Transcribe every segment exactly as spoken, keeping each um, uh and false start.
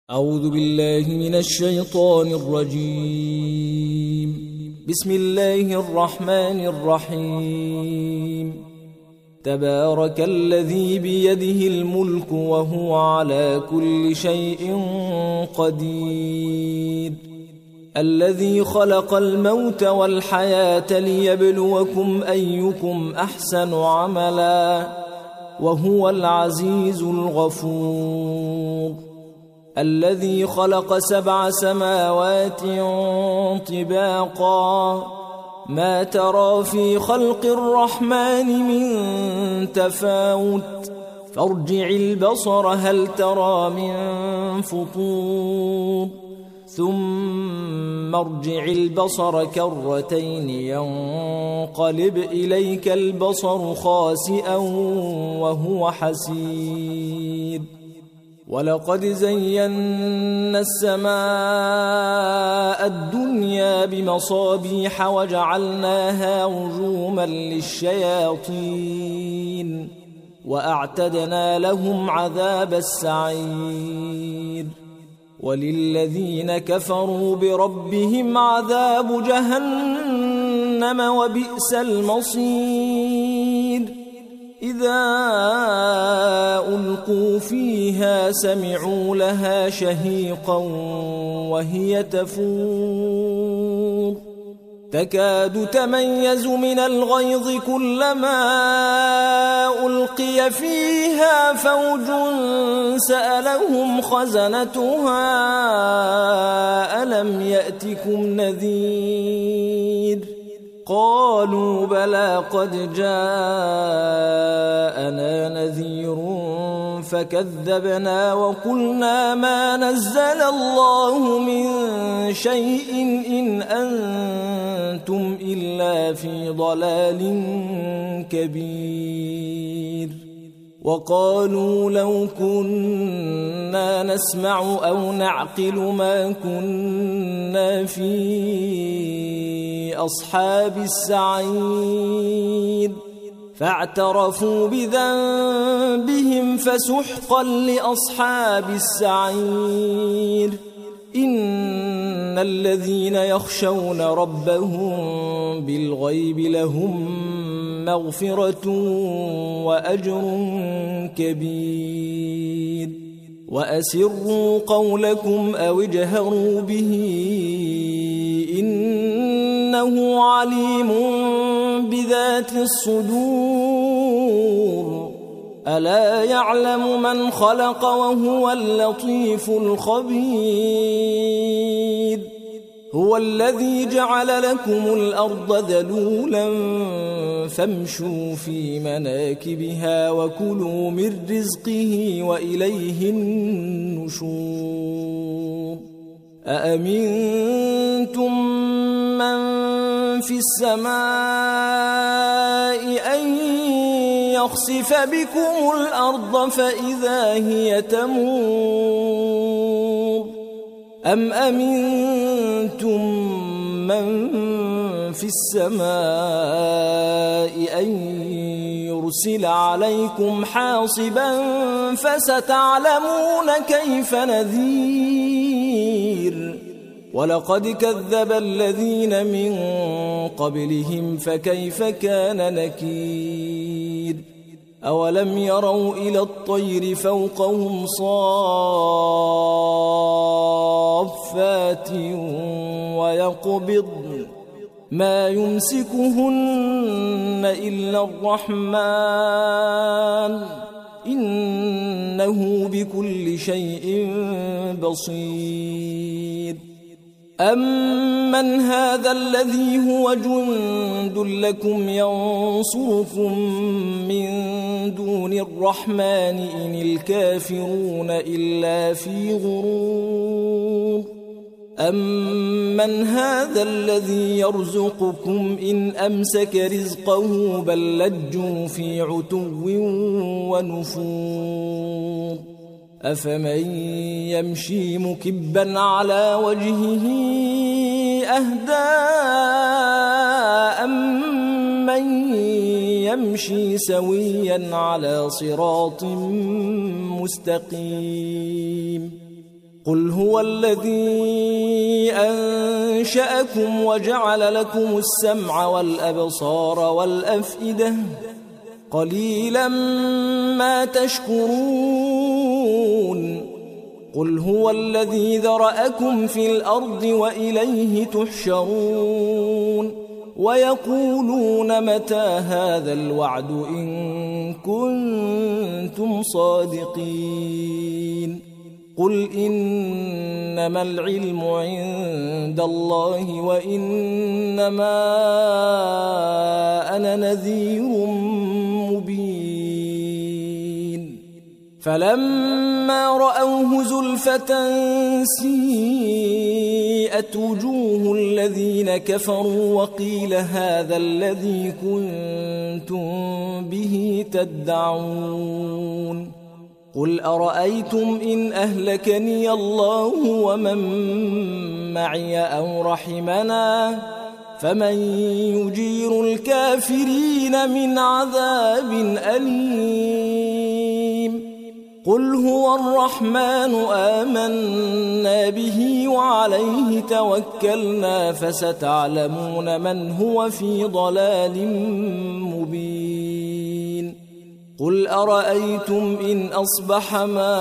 أعوذ بالله من الشيطان الرجيم. بسم الله الرحمن الرحيم. تبارك الذي بيده الملك وهو على كل شيء قدير، الذي خلق الموت والحياة ليبلوكم أيكم أحسن عملا وهو العزيز الغفور، الذي خلق سبع سماوات طباقا ما ترى في خلق الرحمن من تفاوت فارجع البصر هل ترى من فطور ثم ارجع البصر كرتين ينقلب إليك البصر خاسئا وهو حسير، ولقد زينا السماء الدنيا بمصابيح وجعلناها رجوما للشياطين وأعتدنا لهم عذاب السعير، وللذين كفروا بربهم عذاب جهنم وبئس المصير. إذا ألقوا فيها سمعوا لها شهيقا وهي تفور تكاد تميز من الغيظ كلما ألقي فيها فوج سألهم خزنتها ألم يأتكم نذير قالوا بلى قد جاءنا نذير فكذبنا وقلنا ما نزل الله من شيء إن أنتم إلا في ضلال كبير. وقالوا لو كنا نسمع أو نعقل ما كنا في أصحاب السعير فاعترفوا بذنبهم فسحقا لأصحاب السعير. إن الذين يخشون ربهم بالغيب لهم مغفرة وأجر كبير. وأسروا قولكم أو اجهروا به إنه عليم بذات الصدور. ألا يعلم من خلق وهو اللطيف الخبير. هو الذي جعل لكم الأرض ذلولا فامشوا في مناكبها وكلوا من رزقه وإليه النشور. أأمنتم من في السماء أن يخسف بكم الأرض فإذا هي تمور أم أمنتم من في السماء أن يرسل عليكم حاصبا فستعلمون كيف نذير. ولقد كذب الذين من قبلهم فكيف كان نكير. أولم يروا إلى الطير فوقهم صافات ويقبضن ما يمسكهن إلا الرحمن إنه بكل شيء بصير. أمن هذا الذي هو جند لكم ينصركم من دون الرحمن إن الكافرون إلا في غرور. أمن هذا الذي يرزقكم إن أمسك رزقه بل لجوا في عتو ونفور. أفمن يمشي مكبا على وجهه أهدى أمن يمشي سويا على صراط مستقيم. قل هو الذي أنشأكم وجعل لكم السمع والأبصار والأفئدة قليلا ما تشكرون قل هو الذي ذرأكم في الأرض وإليه تحشرون ويقولون متى هذا الوعد إن كنتم صادقين قل إنما العلم عند الله وإنما أنا نذير مبين فلما رأوه زلفة سيئت وجوه الذين كفروا وقيل هذا الذي كنتم به تدعون قل أرأيتم إن أهلكني الله ومن معي أو رحمنا فمن يجير الكافرين من عذاب أليم قل هو الرحمن آمنا به وعليه توكلنا فستعلمون من هو في ضلال مبين قل أرأيتم إن أصبح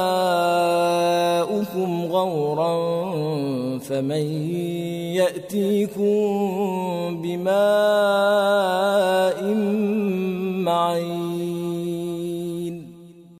ماؤكم غورا فمن يأتيكم بماء معين